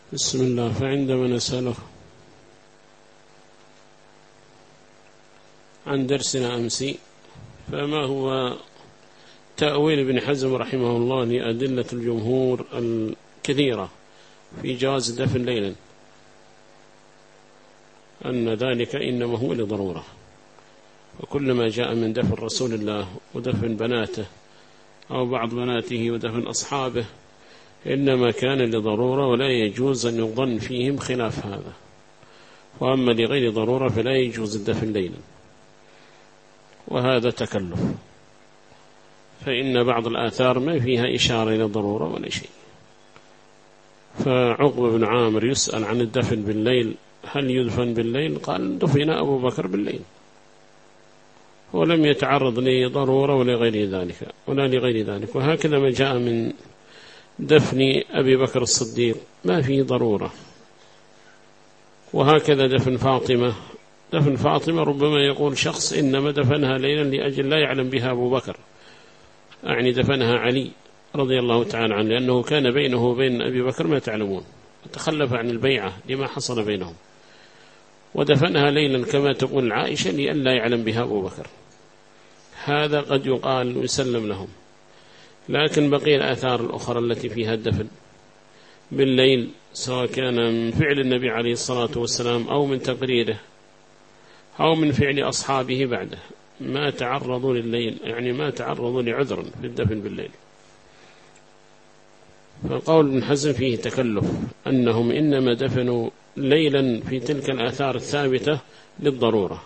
بسم الله. فعندما نسأله عن درسنا أمس، فما هو تأويل ابن حزم رحمه الله لأدلة الجمهور الكثيرة في جواز دفن ليلا، أن ذلك إنما هو لضرورة، وكل ما جاء من دفن رسول الله ودفن بناته أو بعض بناته ودفن أصحابه إنما كان لضرورة، ولا يجوز أن يظن فيهم خلاف هذا. وأما لغير ضرورة فلا يجوز الدفن ليلا، وهذا تكلف، فإن بعض الآثار ما فيها إشارة إلى ضرورة ولا شيء. فعقبة بن عامر يسأل عن الدفن بالليل، هل يدفن بالليل؟ قال دفن أبو بكر بالليل، ولم يتعرض لضرورة ولا لغير ذلك. وهكذا ما جاء من دفن أبي بكر الصديق ما فيه ضرورة. وهكذا دفن فاطمة ربما يقول شخص إنما دفنها ليلا لأجل لا يعلم بها أبو بكر، يعني دفنها علي رضي الله تعالى عنه، لأنه كان بينه وبين أبي بكر ما تعلمون، تخلف عن البيعة لما حصل بينهم، ودفنها ليلا كما تقول عائشة لألا يعلم بها أبو بكر. هذا قد يقال ويسلم لهم. لكن بقي الآثار الأخرى التي فيها الدفن بالليل، سواء كان من فعل النبي عليه الصلاة والسلام أو من تقريره أو من فعل أصحابه بعده، ما تعرضوا لليل، يعني ما تعرضوا لعذر في الدفن بالليل. فقول ابن حزم فيه تكلف، أنهم إنما دفنوا ليلا في تلك الآثار الثابتة للضرورة.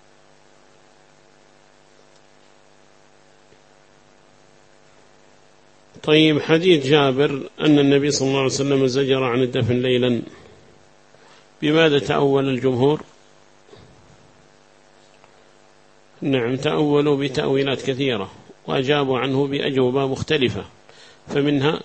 طيب، حديث جابر أن النبي صلى الله عليه وسلم زجر عن الدفن ليلا، بماذا تأول الجمهور؟ نعم، تأولوا بتأويلات كثيرة وأجابوا عنه بأجوبة مختلفة. فمنها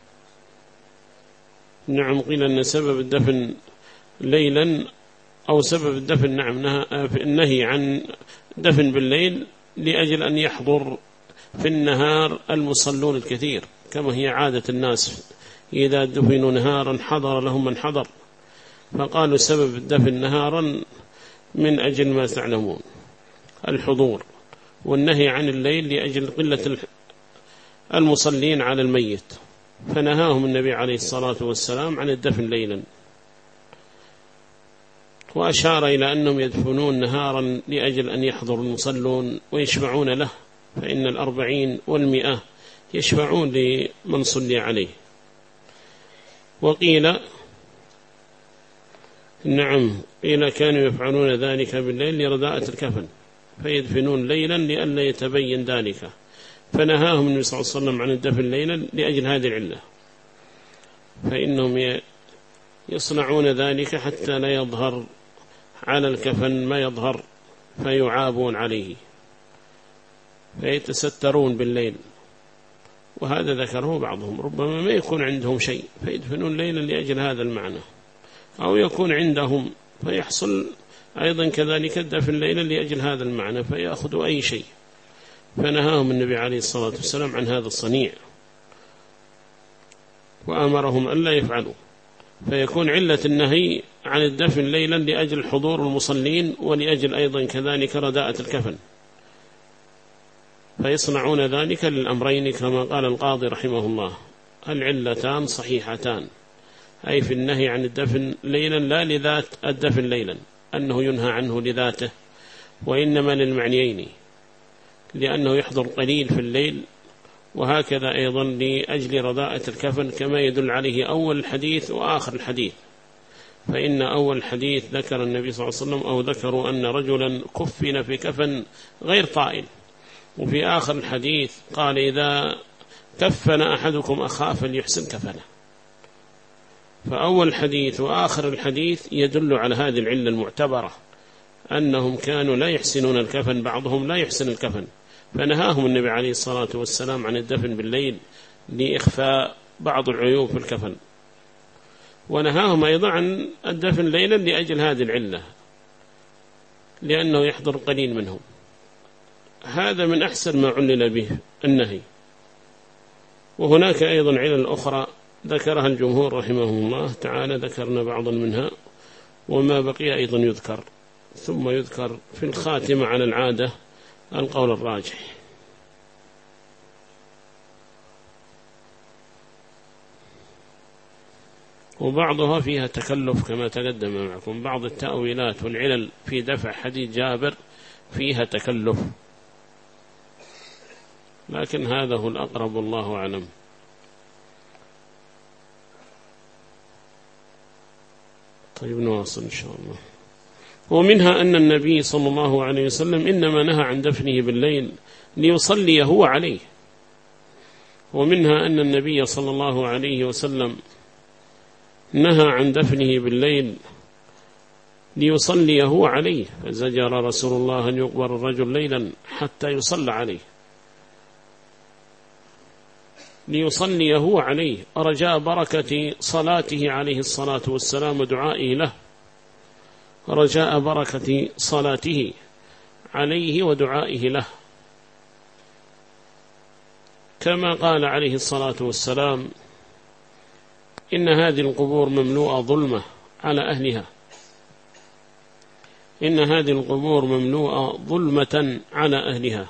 نعم قيل أن سبب الدفن ليلا أو سبب الدفن النهي عن دفن بالليل لأجل أن يحضر في النهار المصلون الكثير، كما هي عادة الناس إذا دفنوا نهارا حضر لهم من حضر، فقالوا سبب الدفن نهارا من أجل ما تعلمون الحضور، والنهي عن الليل لأجل قلة المصلين على الميت، فنهاهم النبي عليه الصلاة والسلام عن الدفن ليلا، وأشار إلى أنهم يدفنون نهارا لأجل أن يحضر المصلون ويشفعون له، فإن 40 و100 يشفعون لمن صلي عليه. وقيل نعم، قيل كانوا يفعلون ذلك بالليل لرداءة الكفن، فيدفنون ليلا لئلا يتبين ذلك، فنهاهم النبي صلى الله عليه وسلم عن الدفن ليلا لأجل هذه العلة، فإنهم يصنعون ذلك حتى لا يظهر على الكفن ما يظهر فيعابون عليه، فيتسترون بالليل. وهذا ذكره بعضهم، ربما ما يكون عندهم شيء فيدفنون ليلا لأجل هذا المعنى، أو يكون عندهم فيحصل أيضا كذلك الدفن ليلا لأجل هذا المعنى فيأخذوا أي شيء، فنهاهم النبي عليه الصلاة والسلام عن هذا الصنيع وأمرهم أن لا يفعلوا، فيكون علة النهي عن الدفن ليلا لأجل حضور المصلين ولأجل أيضا كذلك رداءة الكفن، فيصنعون ذلك للأمرين كما قال القاضي رحمه الله: العلتان صحيحتان، أي في النهي عن الدفن ليلا لا لذات الدفن ليلا أنه ينهى عنه لذاته، وإنما للمعنيين، لأنه يحضر قليل في الليل، وهكذا أيضا لأجل رداءة الكفن كما يدل عليه أول الحديث وآخر الحديث. فإن أول الحديث ذكر النبي صلى الله عليه وسلم أو ذكروا أن رجلا كفن في كفن غير طائل، وفي آخر الحديث قال: إذا كفن أحدكم أخاه فليحسن كفنه. فأول الحديث وآخر الحديث يدل على هذه العلة المعتبرة، أنهم كانوا لا يحسنون الكفن، بعضهم لا يحسن الكفن، فنهاهم النبي عليه الصلاة والسلام عن الدفن بالليل لإخفاء بعض العيوب في الكفن، ونهاهم أيضا عن الدفن ليلا لأجل هذه العلة، لأنه يحضر قليل منهم. هذا من أحسن ما علل به النهي. وهناك أيضا علل أخرى ذكرها الجمهور رحمه الله تعالى، ذكرنا بعضا منها، وما بقي أيضا يذكر، ثم يذكر في الخاتمة على العادة القول الراجح. وبعضها فيها تكلف كما تقدم معكم، بعض التأويلات والعلل في دفع حديث جابر فيها تكلف، لكن هذا هو الأقرب والله أعلم. طيب نواصل إن شاء الله. ومنها أن النبي صلى الله عليه وسلم إنما نهى عن دفنه بالليل ليصلي هو عليه. ومنها أن النبي صلى الله عليه وسلم نهى عن دفنه بالليل ليصلي هو عليه، فزجر رسول الله أن يقبر الرجل ليلا حتى يصلى عليه، ليصلي هو عليه رجاء بركة صلاته عليه الصلاة والسلام ودعائه له، رجاء بركة صلاته عليه ودعائه له، كما قال عليه الصلاة والسلام: إن هذه القبور مملوءة ظلمة على أهلها، إن هذه القبور مملوءة ظلمة على أهلها،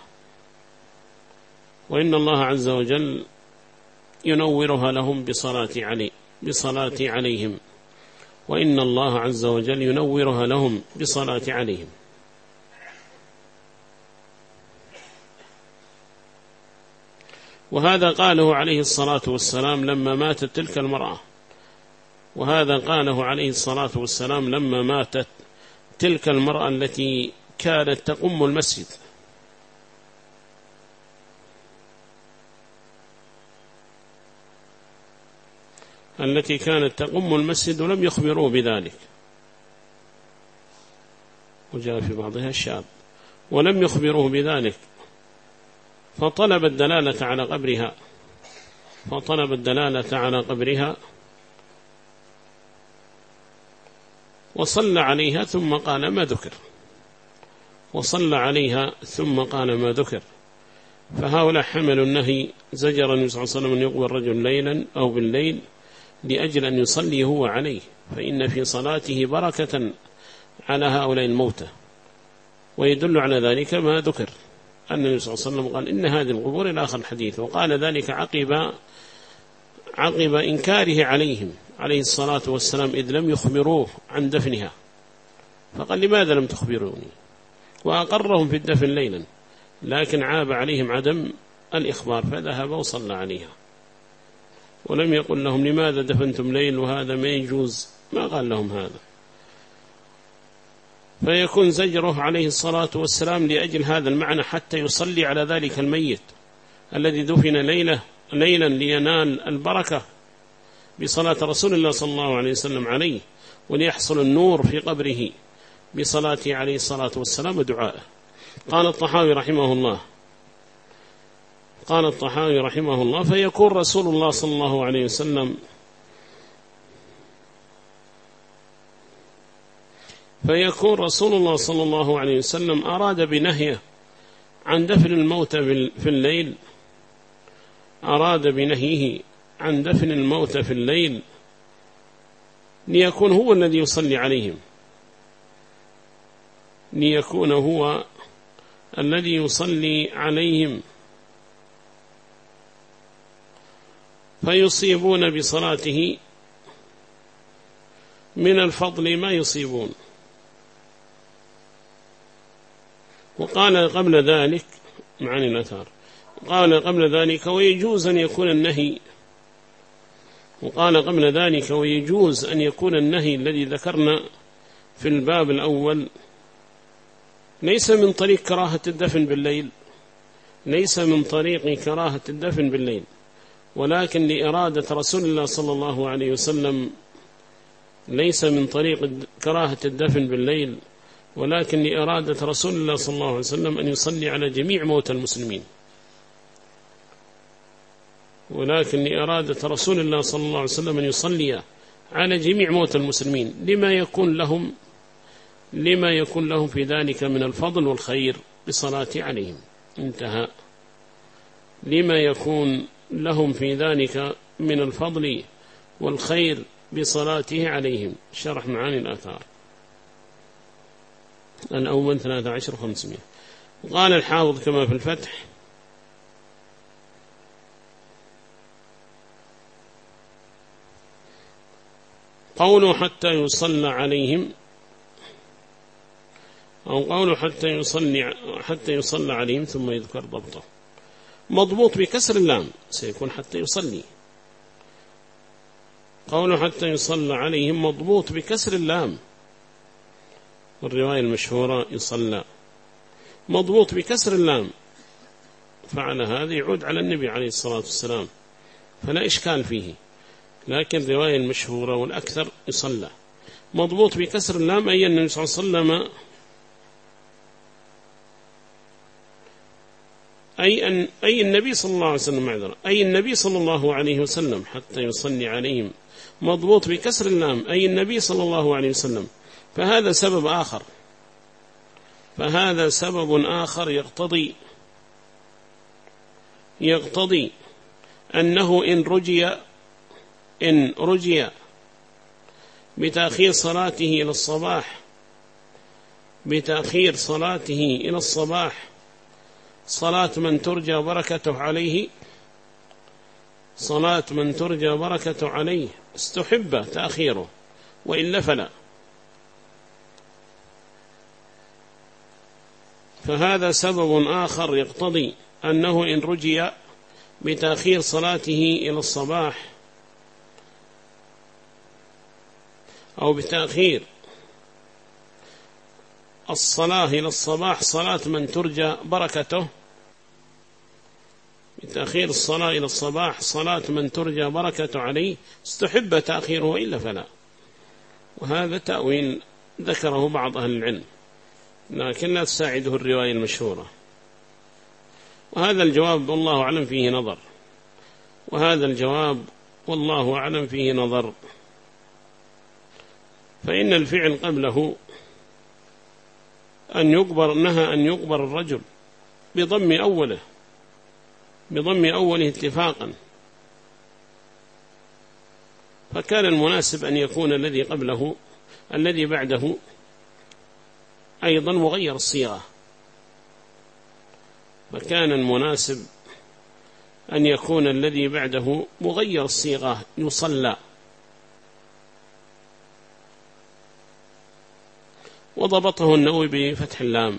وإن الله عز وجل ينورها لهم بصلاة عليهم، وإن الله عز وجل ينورها لهم بصلاة عليهم. وهذا قاله عليه الصلاة والسلام لما ماتت تلك المرأة، وهذا قاله عليه الصلاة والسلام لما ماتت تلك المرأة التي كانت تقم المسجد، التي كانت تقم المسجد ولم يخبروه بذلك، وجاء في بعضها الشاب ولم يخبروه بذلك، فطلب الدلالة على قبرها وصلى عليها ثم قال ما ذكر، وصلى عليها ثم قال ما ذكر. فهؤلاء حملوا النهي، زجر النبي صلى الله عليه وسلم أن يقبر الرجل ليلا أو بالليل لأجل أن يصلي هو عليه، فإن في صلاته بركة على هؤلاء الموتى. ويدل على ذلك ما ذكر أن النبي صلى الله عليه وسلم قال إن هذه القبور إلى آخر الحديث، وقال ذلك عقب إنكاره عليهم عليه الصلاة والسلام إذ لم يخبروه عن دفنها، فقال لماذا لم تخبروني؟ وأقرهم في الدفن ليلا، لكن عاب عليهم عدم الإخبار، فذهب وصلى عليها، ولم يقل لهم لماذا دفنتم ليل وهذا ما يجوز، ما قال لهم هذا. فيكون زجره عليه الصلاة والسلام لأجل هذا المعنى، حتى يصلي على ذلك الميت الذي دفن ليلا لينال البركة بصلاة رسول الله صلى الله عليه وسلم عليه، وليحصل النور في قبره بصلاته عليه الصلاة والسلام ودعائه. قال الطحاوي رحمه الله فيكون رسول الله صلى الله عليه وسلم أراد بنهيه عن دفن الموتى في الليل، أراد بنهيه عن دفن الموتى في الليل ليكون هو الذي يصلي عليهم، ليكون هو الذي يصلي عليهم، فيصيبون بصلاته من الفضل ما يصيبون. وقال قبل ذلك معاني الأثار، قال قبل ذلك ويجوز أن يكون النهي، وقال قبل ذلك ويجوز أن يكون النهي الذي ذكرنا في الباب الأول ليس من طريق كراهة الدفن بالليل، ليس من طريق كراهة الدفن بالليل، ولكن لإرادة رسول الله صلى الله عليه وسلم، ليس من طريق كراهة الدفن بالليل، ولكن لإرادة رسول الله صلى الله عليه وسلم أن يصلي على جميع موتى المسلمين، ولكن لإرادة رسول الله صلى الله عليه وسلم أن يصلي على جميع موتى المسلمين لما يكون لهم في ذلك من الفضل والخير بالصلاة عليهم. انتهى. لما يكون لهم في ذلك من الفضل والخير بصلاته عليهم. شرح معاني الآثار الأول 13,500. قال الحافظ كما في الفتح: قوله حتى يصلى عليهم، أو قوله حتى يصلى عليهم ثم يذكر ضبطه، مضبوط بكسر اللام سيكون حتى يصلي. قوله حتى يصلى عليهم مضبوط بكسر اللام، والرواية المشهورة يصلى، مضبوط بكسر اللام، فعلى هذا يعود على النبي عليه الصلاة والسلام فلا إشكال فيه. لكن الرواية المشهورة والأكثر يصلى، مضبوط بكسر اللام، أي النبي صلى الله عليه وسلم أي النبي صلى الله عليه وسلم معذرة، أي النبي صلى الله عليه وسلم حتى يصلي عليهم، مضبوط بكسر اللام، أي النبي صلى الله عليه وسلم. فهذا سبب آخر يقتضي أنه إن رجي بتأخير صلاته إلى الصباح صلاة من ترجى بركته عليه استحب تأخيره، وإلا فلا. فهذا سبب آخر يقتضي أنه إن رجي بتأخير صلاته إلى الصباح أو بتأخير الصلاة إلى الصباح صلاة من ترجى بركته، بتأخير الصلاة إلى الصباح صلاة من ترجى بركته عليه استحب تأخيره، وإلا فلا. وهذا تأويل ذكره بعض أهل العلم، لكن لا تساعده الرواية المشهورة. وهذا الجواب والله أعلم فيه نظر، فإن الفعل قبله نهى أن يقبر الرجل بضم أوله اتفاقا، فكان المناسب أن يكون الذي بعده أيضا مغير الصيغة، فكان المناسب أن يكون الذي بعده مغير الصيغة يصلى. وضبطه النووي بفتح اللام.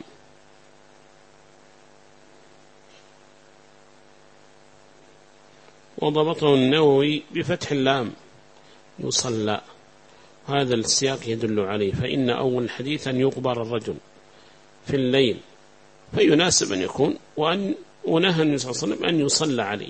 يصلى، هذا السياق يدل عليه. فإن أول الحديث أن يقبر الرجل في الليل، فيناسب أن يكون، ونهى النبي صلى الله عليه وسلم أن يصلى عليه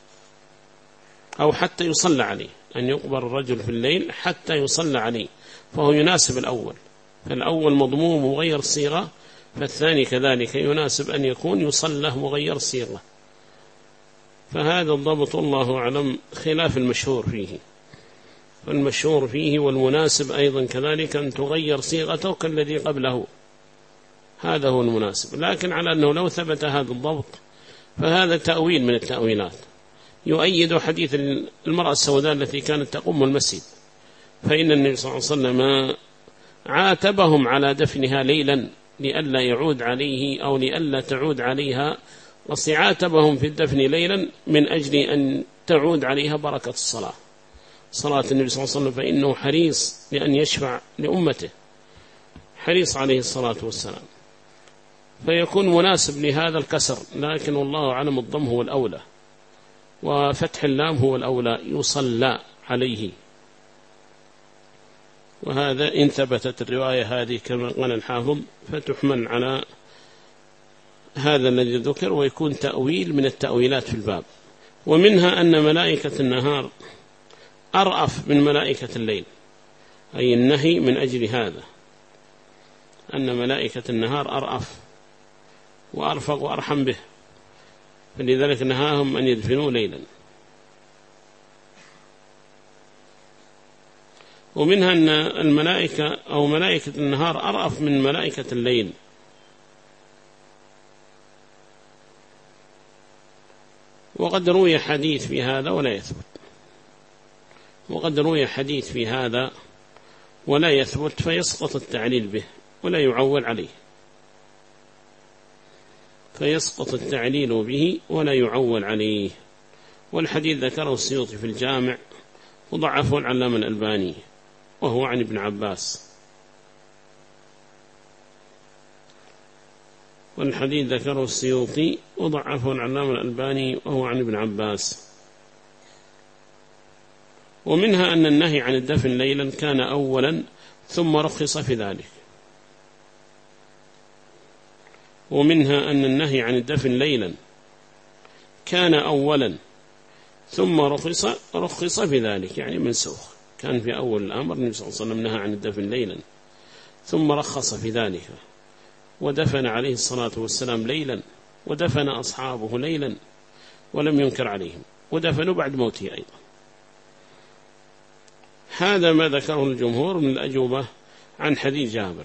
أو حتى يصلى عليه، أن يقبر الرجل في الليل حتى يصلى عليه، فهو يناسب الأول. فالأول مضموم مغير الصيغة، فالثاني كذلك يناسب أن يكون يصلى مغير الصيغة. فهذا الضبط الله أعلم خلاف المشهور فيه، فالمشهور فيه والمناسب أيضا كذلك أن تغير صيغته كالذي قبله، هذا هو المناسب. لكن على أنه لو ثبت هذا الضبط فهذا تأويل من التأويلات، يؤيد حديث المرأة السوداء التي كانت تقوم المسجد، فإن النبي صلى الله عليه وسلم عاتبهم على دفنها ليلا لئلا يعود عليه أو لئلا تعود عليها، وعاتبهم في الدفن ليلا من أجل أن تعود عليها بركة صلاة النبي صلى الله عليه وسلم، فإنه حريص لأن يشفع لأمته، حريص عليه الصلاة والسلام، فيكون مناسب لهذا الكسر. لكن والله أعلم الضم هو الأولى، وفتح اللام هو الأولى، يصلى عليه. وهذا إن ثبتت الرواية هذه كما قال الحافظ فتحمل على هذا الذي ذكر، ويكون تأويل من التأويلات في الباب. ومنها أن ملائكة النهار أرأف من ملائكة الليل، أي النهي من أجل هذا، أن ملائكة النهار أرأف وأرفق وأرحم به، فلذلك نهاهم أن يدفنوا ليلا. ومنها أن الملائكة أو ملائكة النهار أرأف من ملائكة الليل، وقد روي حديث في هذا ولا يثبت، وقد روي حديث في هذا ولا يثبت فيسقط التعليل به ولا يعول عليه، فيسقط التعليل به ولا يعول عليه. والحديث ذكره السيوطي في الجامع وضعفه العلامة الألباني وهو عن ابن عباس. والحديث ذكره السيوطي وضعفه العلامة الألباني وهو عن ابن عباس. ومنها أن النهي عن الدفن ليلا كان أولا ثم رخص في ذلك. ومنها أن النهي عن الدفن ليلا كان أولا ثم رخص في ذلك، يعني منسوخ. كان في أول الأمر النبي صلى الله عليه وسلم نهى عن الدفن ليلا ثم رخص في ذلك، ودفن عليه الصلاة والسلام ليلا، ودفن أصحابه ليلا ولم ينكر عليهم، ودفنوا بعد موته أيضا. هذا ما ذكره الجمهور من الأجوبة عن حديث جابر.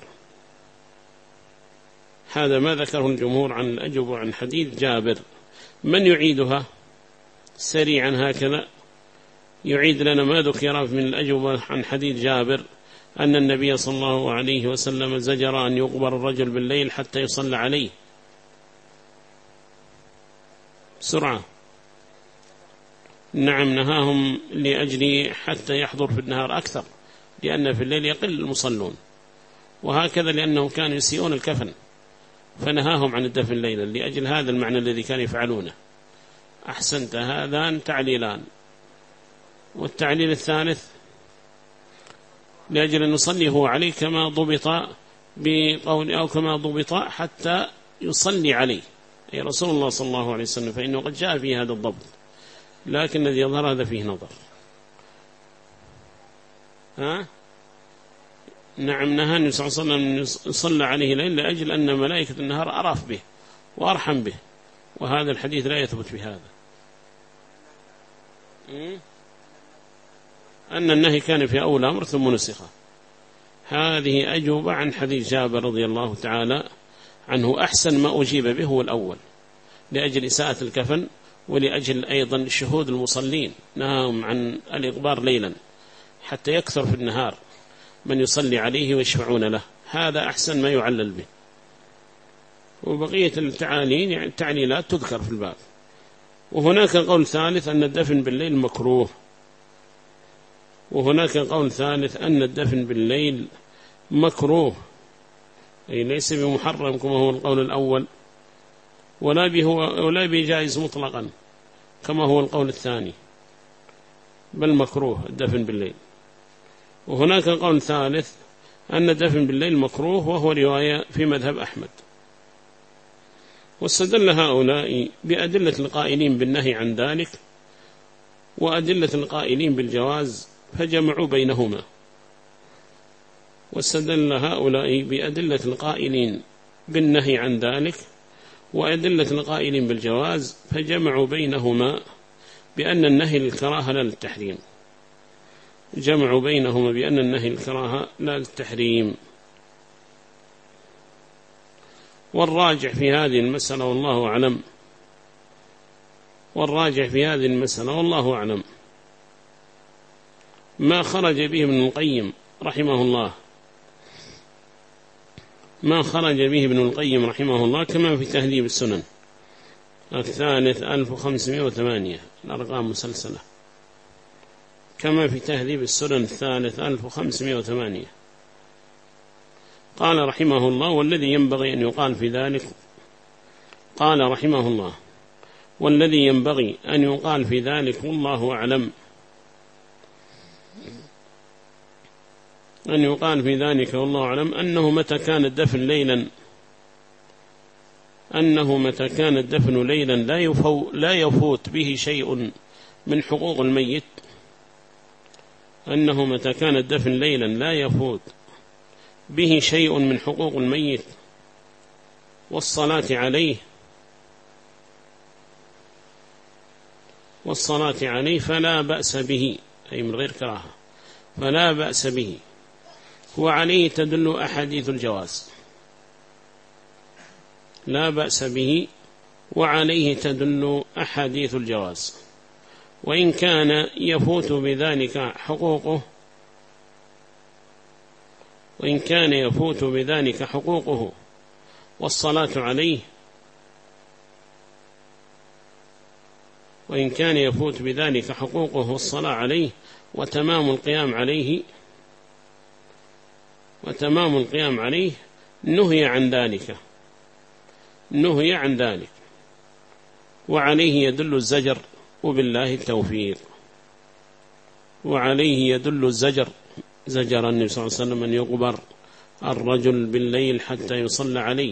هذا ما ذكره الجمهور عن الأجوبة عن حديث جابر. من يعيدها سريعا هكذا؟ يعيد لنا ما ذكر من الأجوبة عن حديث جابر أن النبي صلى الله عليه وسلم زجر أن يقبر الرجل بالليل حتى يصلى عليه. بسرعة. نعم، نهاهم لأجل حتى يحضر في النهار أكثر، لأن في الليل يقل المصلون، وهكذا لأنهم كانوا يسيئون الكفن فنهاهم عن الدفن ليلا لأجل هذا المعنى الذي كانوا يفعلونه. أحسنت، هذان تعليلان. والتعليل الثالث لأجل أن نصلي هو عليه كما ضبط بقول أو كما ضبط حتى يصلي عليه أي رسول الله صلى الله عليه وسلم، فإنه قد جاء في هذا الضبط، لكن الذي يظهر هذا فيه نظر. نعم، نهى النبي صلى الله عليه وسلم أن يصلى عليه ليل لأجل أن ملائكة النهار أرف به وأرحم به، وهذا الحديث لا يثبت بهذا. أن النهي كان في أول أمر ثم نسخ. هذه أجوبة عن حديث جابر رضي الله تعالى عنه. أحسن ما أجيب به هو الأول لأجل إساءة الكفن، ولأجل أيضا شهود المصلين، نهاهم عن الإقبار ليلا حتى يكثر في النهار من يصلي عليه ويشفعون له. هذا أحسن ما يعلل به. وبقية التعاليل يعني التعليلات تذكر في الباب. وهناك قول ثالث أن الدفن بالليل مكروه. وهناك قول ثالث أن الدفن بالليل مكروه، أي ليس بمحرم كما هو القول الأول، ولا بجائز مطلقا كما هو القول الثاني، بل مكروه الدفن بالليل. وهناك قول ثالث أن الدفن بالليل مكروه، وهو رواية في مذهب أحمد. واستدل هؤلاء بأدلة القائلين بالنهي عن ذلك وأدلة القائلين بالجواز فجمعوا بينهما. واستدل هؤلاء بأدلة القائلين بالنهي عن ذلك وأدلة القائلين بالجواز فجمعوا بينهما بأن النهي للكراهة لا للتحريم. جمعوا بينهما بأن النهي للكراهة لا للتحريم. والراجع في هذه المسألة والله أعلم، والراجع في هذه المسألة والله أعلم ما خرج به ابن القيم رحمه الله، ما خرج به ابن القيم رحمه الله كما في تهذيب السنن الثالث 1508، الأرقام مسلسلة، كما في تهذيب السنن الثالث 1508. قال رحمه الله: والذي ينبغي أن يقال في ذلك، قال رحمه الله: والذي ينبغي أن يقال في ذلك والله أعلم، أن يقال في ذلك والله أعلم أنه متى كان الدفن ليلا، أنه متى كان الدفن ليلا لا يفوت به شيء من حقوق الميت، أنه متى كان الدفن ليلا لا يفوت به شيء من حقوق الميت والصلاة عليه فلا بأس به، أي من غير كراهة، فلا بأس به. وعليه تدل أحاديث الجواز، لا بأس به وعليه تدل أحاديث الجواز. وإن كان يفوت بذلك حقوقه والصلاة عليه، وإن كان يفوت بذلك حقوقه والصلاة عليه وتمام القيام عليه نهي عن ذلك، وعليه يدل الزجر، وبالله التوفيق. وعليه يدل الزجر، زجر النبي صلى الله عليه وسلم أن يقبر الرجل بالليل حتى يصلى عليه،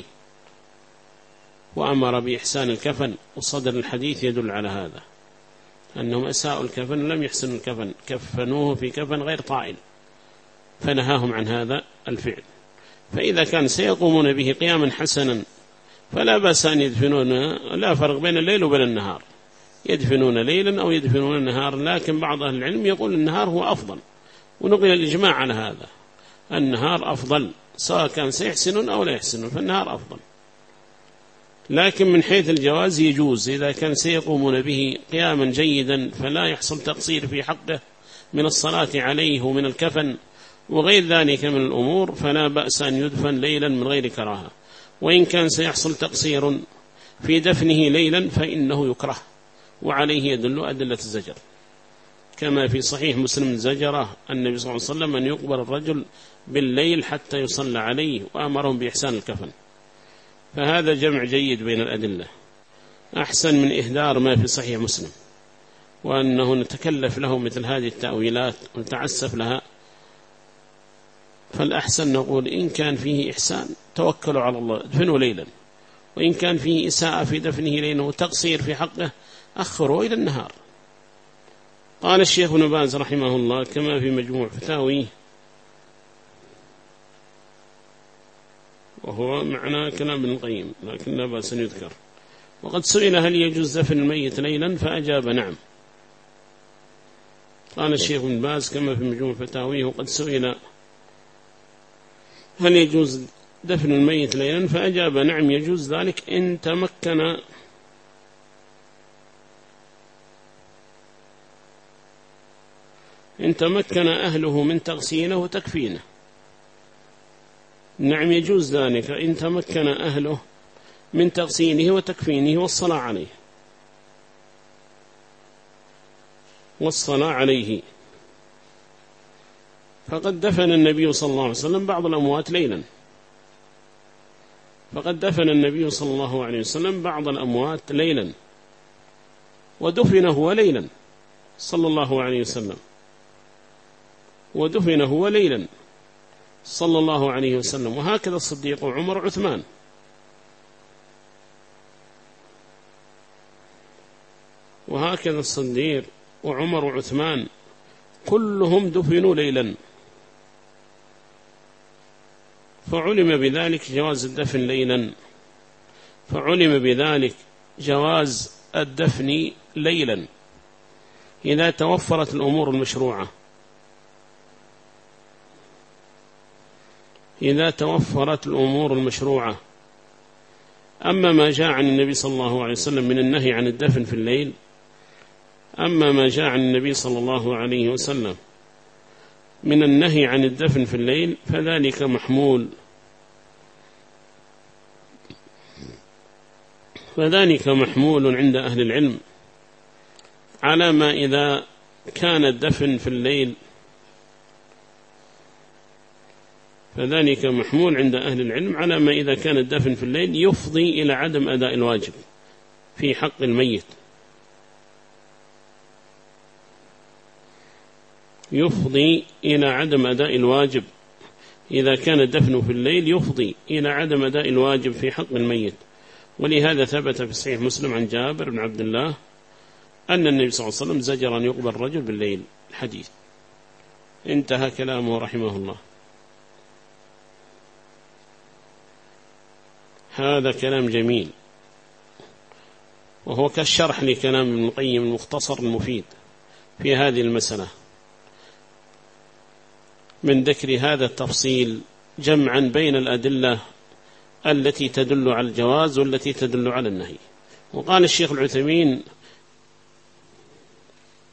وأمر بإحسان الكفن، وصدر الحديث يدل على هذا، أنهم أساءوا الكفن ولم يحسنوا الكفن، كفنوه في كفن غير طائل، فنهاهم عن هذا الفعل. فإذا كان سيقومون به قياما حسنا فلا بأس أن يدفنون، لا فرق بين الليل وبين النهار، يدفنون ليلا أو يدفنون النهار، لكن بعض أهل العلم يقول النهار هو أفضل، ونقل الإجماع على هذا، النهار أفضل، سواء كان سيحسنون أو لا يحسنون فالنهار أفضل. لكن من حيث الجواز يجوز إذا كان سيقومون به قياما جيدا فلا يحصل تقصير في حقه من الصلاة عليه ومن الكفن وغير ذلك من الأمور، فلا بأس أن يدفن ليلا من غير كراهة. وإن كان سيحصل تقصير في دفنه ليلا فإنه يكره، وعليه يدل أدلة الزجر، كما في صحيح مسلم زجره النبي صلى الله عليه وسلم أن يقبر الرجل بالليل حتى يصلى عليه، وأمرهم بإحسان الكفن. فهذا جمع جيد بين الأدلة، أحسن من إهدار ما في صحيح مسلم، وأنه نتكلف له مثل هذه التأويلات ونتعسف لها. فالأحسن نقول إن كان فيه إحسان توكلوا على الله ادفنوا ليلا، وإن كان فيه إساءة في دفنه ليلا وتقصير في حقه أخروا إلى النهار. قال الشيخ ابن باز رحمه الله كما في مجموع فتاويه، وهو معنى كلام ابن القيم لكن لا بأس أن يذكر، وقد سئل هل يجوز دفن الميت ليلا فأجاب نعم. قال الشيخ ابن باز كما في مجموع فتاويه وقد سئل هل يجوز دفن الميت ليلا فأجاب نعم يجوز ذلك إن تمكن أهله من تغسيله وتكفينه. نعم يجوز ذلك إن تمكن أهله من تغسيله وتكفينه والصلاة عليه. فقد دفن النبي صلى الله عليه وسلم بعض الأموات ليلا، ودفن هو ليلا صلى الله عليه وسلم، وهكذا الصديق وعمر وعثمان. كلهم دفنوا ليلا، فعلم بذلك جواز الدفن ليلا إذا توفرت الأمور المشروعة. أما ما جاء عن النبي صلى الله عليه وسلم من النهي عن الدفن في الليل، فذلك محمول عند أهل العلم على ما إذا كان الدفن في الليل، يفضي إلى عدم أداء الواجب في حق الميت، إذا كان الدفن في الليل يفضي إلى عدم أداء الواجب في حق الميت. ولهذا ثبت في صحيح مسلم عن جابر بن عبد الله أن النبي صلى الله عليه وسلم زجر أن يقبر الرجل بالليل، الحديث. انتهى كلامه رحمه الله. هذا كلام جميل، وهو كالشرح لكلام ابن القيم المختصر المفيد في هذه المسألة، من ذكر هذا التفصيل جمعا بين الأدلة التي تدل على الجواز والتي تدل على النهي. وقال الشيخ العثيمين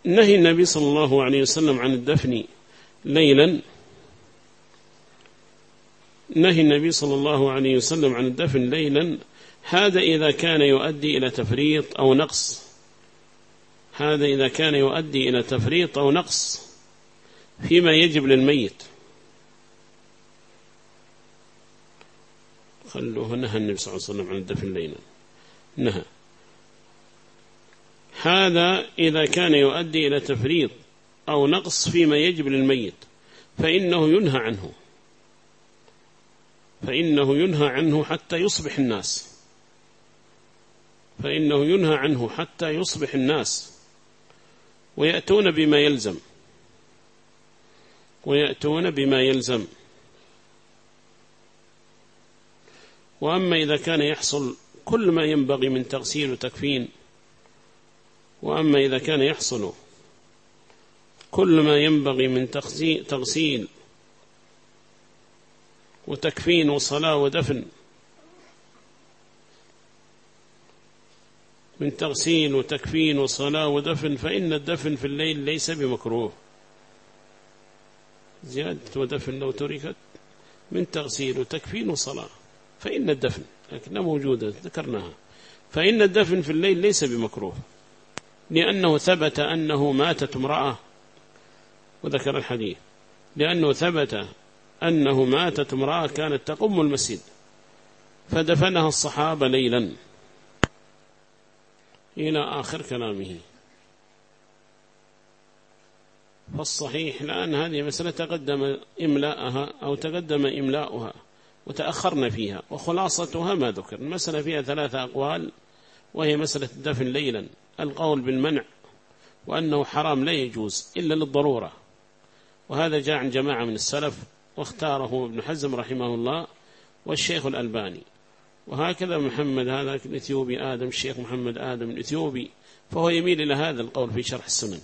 نهي النبي صلى الله عليه وسلم عن الدفن ليلا، نهي النبي صلى الله عليه وسلم عن الدفن ليلا، هذا إذا كان يؤدي إلى تفريط أو نقص، هذا إذا كان يؤدي إلى تفريط أو نقص فيما يجب للميت. خلوه، نهى النبي صلى الله عليه وسلم عن الدفن ليلا، نهى. هذا إذا كان يؤدي إلى تفريط أو نقص فيما يجب للميت فإنه ينهى عنه، فإنه ينهى عنه حتى يصبح الناس، فإنه ينهى عنه حتى يصبح الناس ويأتون بما يلزم، ويأتون بما يلزم. وأما إذا كان يحصل كل ما ينبغي من تغسيل وتكفين، وأما إذا كان يحصل كل ما ينبغي من تغسيل وتكفين وصلاة ودفن، من تغسيل وتكفين وصلاة ودفن، فإن الدفن في الليل ليس بمكروه. زيادة ودفن لو تركت من تغسيل وتكفين وصلاة فإن الدفن، لكنها موجودة ذكرناها، فإن الدفن في الليل ليس بمكروه، لأنه ثبت أنه ماتت امرأة، وذكر الحديث، لأنه ثبت أنه ماتت امرأة كانت تقم المسجد فدفنها الصحابة ليلا إلى آخر كلامه. فالصحيح الآن هذه مسألة تقدم إملاءها أو تقدم إملاؤها وتأخرنا فيها، وخلاصتها ما ذكر. المسألة فيها 3 أقوال، وهي مسألة الدفن ليلا. القول بالمنع وأنه حرام لا يجوز إلا للضرورة، وهذا جاء عن جماعة من السلف، واختاره ابن حزم رحمه الله والشيخ الألباني. وهكذا محمد هذا الإثيوبي آدم، الشيخ محمد آدم الإثيوبي، فهو يميل إلى هذا القول في شرح السنن،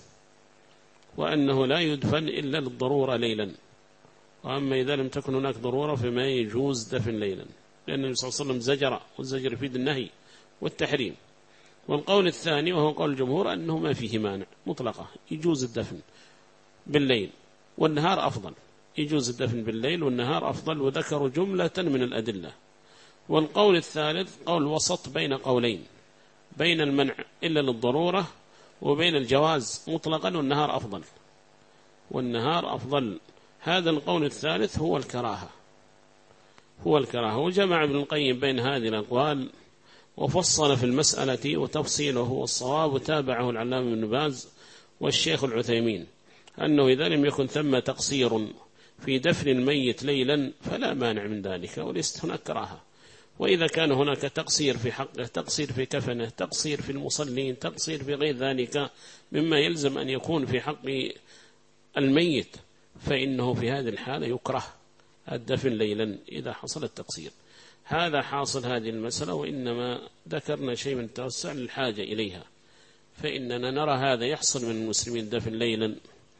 وأنه لا يدفن إلا للضرورة ليلا. وأما إذا لم تكن هناك ضرورة فما يجوز دفن ليلا، لأن النبي صلى الله عليه وسلم زجر، والزجر يفيد النهي والتحريم. والقول الثاني وهو قول الجمهور أنه ما فيه مانع مطلقة، يجوز الدفن بالليل والنهار أفضل، يجوز الدفن بالليل والنهار أفضل، وذكروا جملة من الأدلة. والقول الثالث قول وسط بين قولين، بين المنع إلا للضرورة وبين الجواز مطلقا والنهار أفضل، والنهار أفضل. هذا القول الثالث هو الكراهة، هو الكراهة. وجمع ابن القيم بين هذه الأقوال وفصل في المسألة، وتفصيله هو الصواب، وتابعه العلامة ابن باز والشيخ العثيمين، أنه إذا لم يكن ثم تقصير في دفن الميت ليلا فلا مانع من ذلك، وليست هناك كراهة. وإذا كان هناك تقصير في حقه، تقصير في كفنه، تقصير في المصلين، تقصير في غير ذلك مما يلزم أن يكون في حق الميت، فإنه في هذه الحالة يكره الدفن ليلا إذا حصل التقصير. هذا حاصل هذه المسألة، وإنما ذكرنا شيء من التوسع للحاجة إليها، فإننا نرى هذا يحصل من المسلمين دفن ليلا،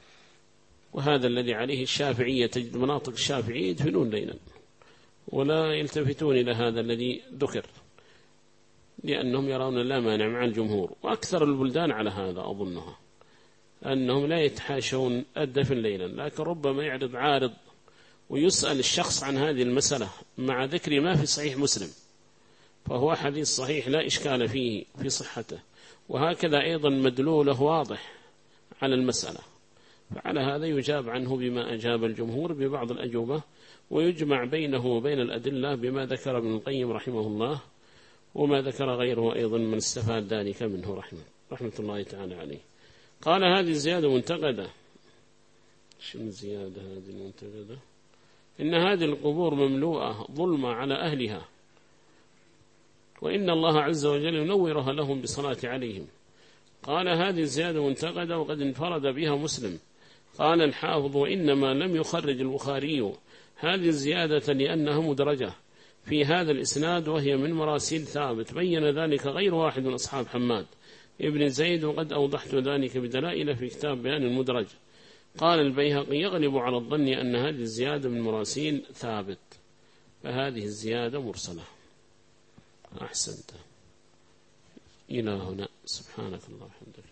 وهذا الذي عليه الشافعية. تجد مناطق الشافعية يدفنون ليلا ولا يلتفتون إلى هذا الذي ذكر، لأنهم يرون لا مانع مع الجمهور، وأكثر البلدان على هذا أظنها، أنهم لا يتحاشون الدفن ليلا. لكن ربما يعرض عارض ويسأل الشخص عن هذه المسألة مع ذكر ما في صحيح مسلم، فهو حديث صحيح لا إشكال فيه في صحته، وهكذا أيضا مدلوله واضح على المسألة، فعلى هذا يجاب عنه بما أجاب الجمهور ببعض الأجوبة، ويجمع بينه وبين الأدلة بما ذكر ابن القيم رحمه الله، وما ذكر غيره أيضا من استفاد ذلك منه رحمة الله تعالى عليه. قال هذه الزيادة منتقدة. شنو الزيادة هذه المنتقدة؟ إن هذه القبور مملوءة ظلمة على أهلها، وإن الله عز وجل ينورها لهم بالصلاة عليهم. قال هذه الزيادة منتقدة وقد انفرد بها مسلم. قال الحافظ وإنما لم يخرج البخاري هذه الزيادة لأنها مدرجة في هذا الإسناد، وهي من مراسيل ثابت، بين ذلك غير واحد من أصحاب حماد ابن زيد، وقد أوضحت ذلك بدلائل في كتاب بيان المدرج. قال البيهقي يغلب على الظن أن هذه الزيادة من مراسيل ثابت، فهذه الزيادة مرسلة. أحسنت. إلى هنا، سبحانك الله وبحمدك.